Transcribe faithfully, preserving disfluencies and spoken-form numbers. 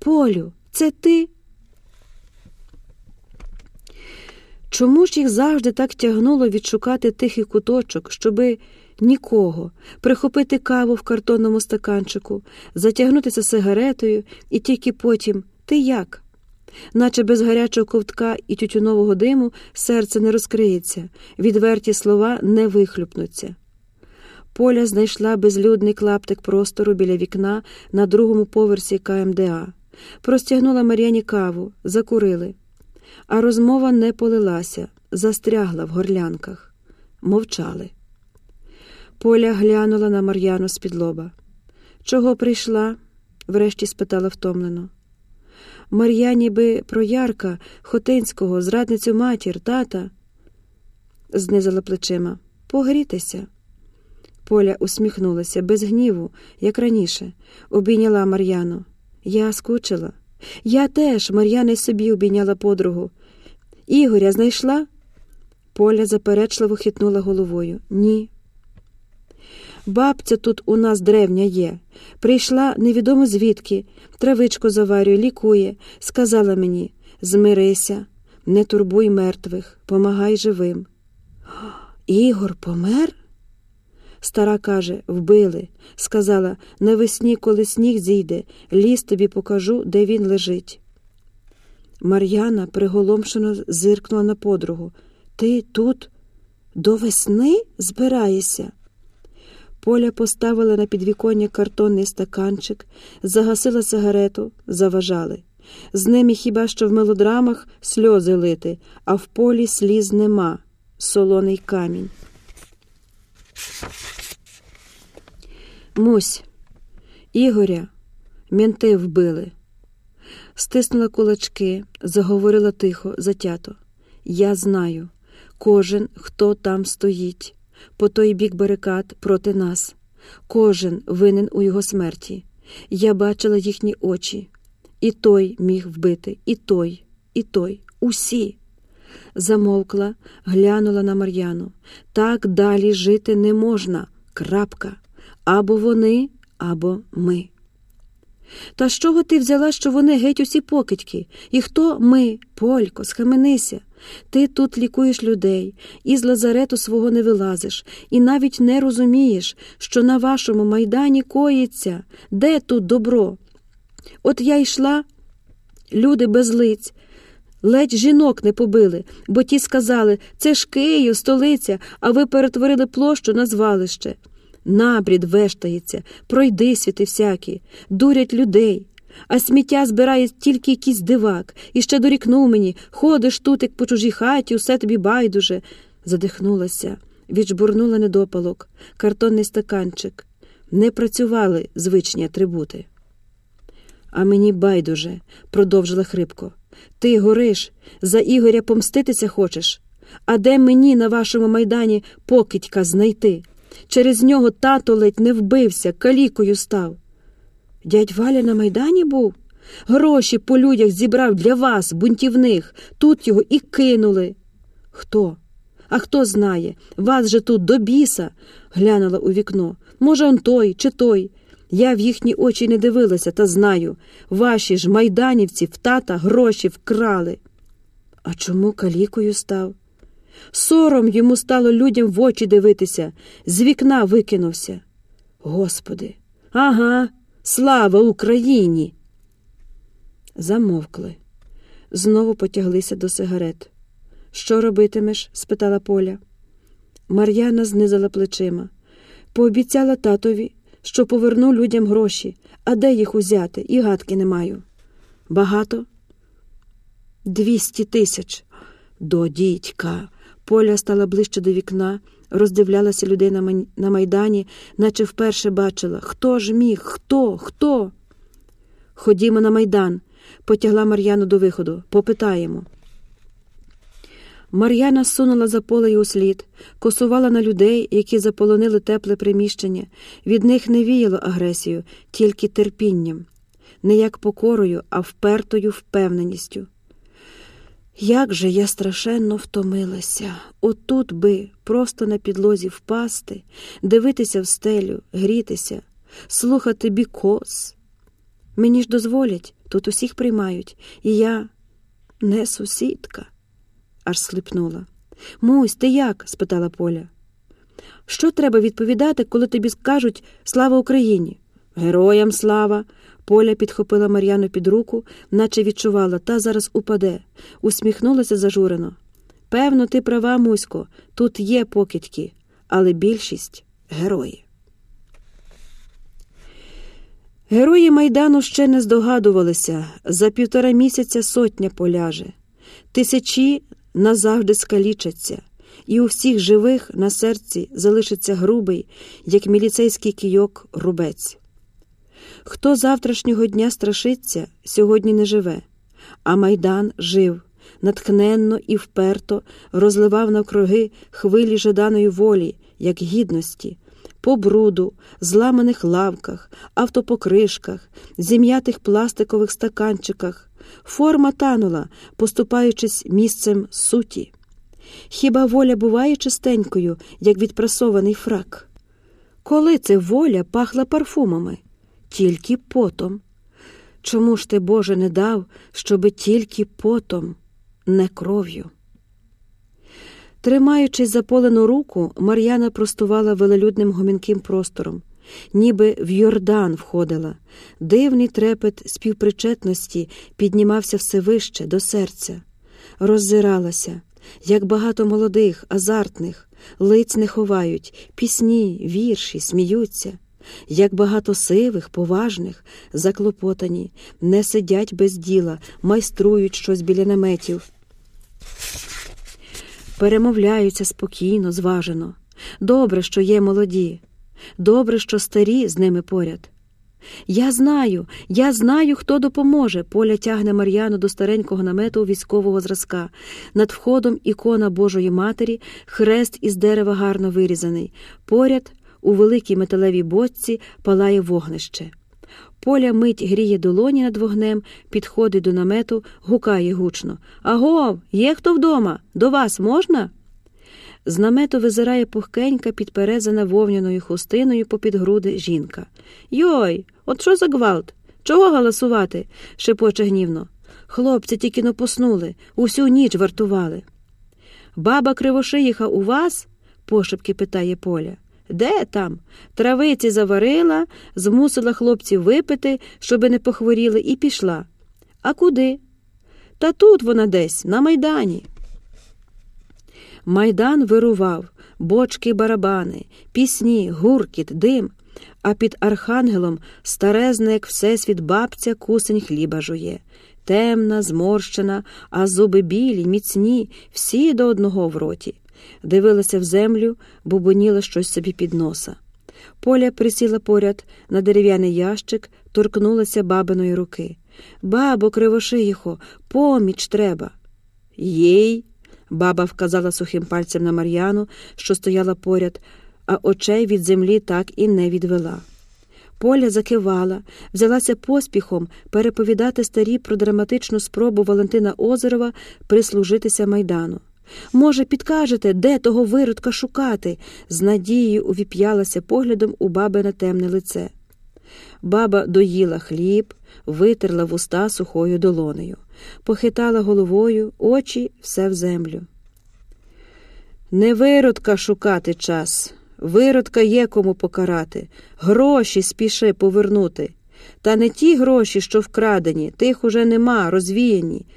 Полю, це ти?» Чому ж їх завжди так тягнуло відшукати тихий куточок, щоби нікого, прихопити каву в картонному стаканчику, затягнутися сигаретою і тільки потім «Ти як?». Наче без гарячого ковтка і тютюнового диму серце не розкриється, відверті слова не вихлюпнуться. Поля знайшла безлюдний клаптик простору біля вікна на другому поверсі ка ем де а. Простягнула Мар'яні каву, закурили. А розмова не полилася, застрягла в горлянках. Мовчали. Поля глянула на Мар'яну з-під лоба. «Чого прийшла?» – врешті спитала втомлено. Мар'яні би про Ярка, Хотинського, зрадницю матір, тата. Знизала плечима. «Погрітися». Поля усміхнулася, без гніву, як раніше. Обійняла Мар'яну. «Я скучила». «Я теж», – Мар'яна й собі обійняла подругу. «Ігоря знайшла?» Поля заперечливо хитнула головою. «Ні». «Бабця тут у нас древня є. Прийшла невідомо звідки, травичку заварює, лікує. Сказала мені, змирися, не турбуй мертвих, помагай живим». «Ігор помер?» Стара каже, вбили. Сказала, навесні, коли сніг зійде, ліс тобі покажу, де він лежить. Мар'яна приголомшено зиркнула на подругу. «Ти тут до весни збираєшся?» Поля поставила на підвіконня картонний стаканчик, загасила сигарету, заважали. З ними хіба що в мелодрамах сльози лити, а в полі сліз нема. Солоний камінь. «Мусь, Ігоря менти вбили». Стиснула кулачки, заговорила тихо, затято. «Я знаю, кожен, хто там стоїть, по той бік барикад проти нас. Кожен винен у його смерті. Я бачила їхні очі. І той міг вбити, і той, і той. Усі». Замовкла, глянула на Мар'яну. «Так далі жити не можна. Крапка. Або вони, або ми». «Та з чого ти взяла, що вони геть усі покидьки? І хто ми? Полько, схаменися. Ти тут лікуєш людей, із лазарету свого не вилазиш, і навіть не розумієш, що на вашому майдані коїться. Де тут добро? От я йшла, люди без лиць, ледь жінок не побили, бо ті сказали, це ж Київ, столиця, а ви перетворили площу на звалище. Набрід вештається, пройдисвіти всякі, дурять людей. А сміття збирає тільки якийсь дивак. І ще дорікнув мені, ходиш тут, як по чужій хаті, усе тобі байдуже». Задихнулася, віджбурнула недопалок, картонний стаканчик. Не працювали звичні атрибути. «А мені байдуже», – продовжила хрипко. «Ти гориш, за Ігоря помститися хочеш? А де мені на вашому майдані покидька знайти? Через нього тато ледь не вбився, калікою став». «Дядь Валя на майдані був? Гроші по людях зібрав для вас, бунтівних. Тут його і кинули». «Хто? А хто знає? Вас же тут до біса», – глянула у вікно. «Може, он той чи той. Я в їхні очі не дивилася, та знаю. Ваші ж майданівці в тата гроші вкрали». «А чому калікою став?» «Сором йому стало людям в очі дивитися. З вікна викинувся». «Господи! Ага! Слава Україні!» Замовкли. Знову потяглися до сигарет. «Що робитимеш?» – спитала Поля. Мар'яна знизала плечима. «Пообіцяла татові, що поверну людям гроші. А де їх узяти? І гадки не маю». «Багато?» «Двісті тисяч». «До дідька!» Поля стала ближче до вікна, роздивлялася людей на, май... на майдані, наче вперше бачила. Хто ж міг? Хто? Хто? «Ходімо на майдан», – потягла Мар'яну до виходу. «Попитаємо». Мар'яна сунула за Полею услід, косувала на людей, які заполонили тепле приміщення. Від них не віяло агресією, тільки терпінням. Не як покорою, а впертою впевненістю. Як же я страшенно втомилася. Отут би просто на підлозі впасти, дивитися в стелю, грітися, слухати бікос. Мені ж дозволять, тут усіх приймають, і я не сусідка, аж слипнула. Мусь, ти як? Спитала Поля. Що треба відповідати, коли тобі скажуть «Слава Україні»? Героям слава! Поля підхопила Мар'яну під руку, наче відчувала, та зараз упаде. Усміхнулася зажурено. Певно, ти права, Мусько, тут є покидьки, але більшість – герої. Герої Майдану ще не здогадувалися, за півтора місяця сотня поляже. Тисячі назавжди скалічаться, і у всіх живих на серці залишиться грубий, як міліцейський кийок, рубець. Хто завтрашнього дня страшиться, сьогодні не живе, а Майдан жив, натхненно і вперто розливав навкруги хвилі жаданої волі, як гідності, по бруду, зламаних лавках, автопокришках, зім'ятих пластикових стаканчиках. Форма танула, поступаючись місцем суті. Хіба воля буває чистенькою, як відпрасований фрак? Коли це воля пахла парфумами? Тільки потом. Чому ж ти, Боже, не дав, щоби тільки потом, не кров'ю? Тримаючись заполену руку, Мар'яна простувала велелюдним гомінким простором, ніби в Йордан входила. Дивний трепет співпричетності піднімався все вище, до серця. Роззиралася, як багато молодих, азартних, лиць не ховають, пісні, вірші, сміються. Як багато сивих, поважних, заклопотані, не сидять без діла, майструють щось біля наметів. Перемовляються спокійно, зважено. Добре, що є молоді. Добре, що старі з ними поряд. Я знаю, я знаю, хто допоможе. Поля тягне Мар'яну до старенького намету військового зразка. Над входом ікона Божої Матері, хрест із дерева гарно вирізаний. Поряд у великій металевій бочці палає вогнище. Поля мить гріє долоні над вогнем, підходить до намету, гукає гучно. «Агов, є хто вдома? До вас можна?» З намету визирає пухкенька, підперезана вовняною хустиною попід груди жінка. «Йой, от що за гвалт? Чого галасувати?» – шепоче гнівно. «Хлопці тільки но поснули, усю ніч вартували». «Баба Кривошиїха у вас?» – пошепки питає Поля. «Де там? Травиці заварила, змусила хлопців випити, щоби не похворіли, і пішла». «А куди?» «Та тут вона десь, на Майдані». Майдан вирував, бочки-барабани, пісні, гуркіт, дим, а під архангелом старезна, як всесвіт, бабця кусень хліба жує. Темна, зморщена, а зуби білі, міцні, всі до одного в роті. Дивилася в землю, бубоніла щось собі під носа. Поля присіла поряд на дерев'яний ящик, торкнулася бабиної руки. «Бабо Кривошиїхо, поміч треба!» «Єй!» – баба вказала сухим пальцем на Мар'яну, що стояла поряд, а очей від землі так і не відвела. Поля закивала, взялася поспіхом переповідати старі про драматичну спробу Валентина Озерова прислужитися Майдану. «Може, підкажете, де того виродка шукати?» З надією увіп'ялася поглядом у бабине темне лице. Баба доїла хліб, витерла вуста сухою долонею, похитала головою, очі все в землю. «Не виродка шукати час, виродка є кому покарати, гроші спіши повернути. Та не ті гроші, що вкрадені, тих уже нема, розвіяні,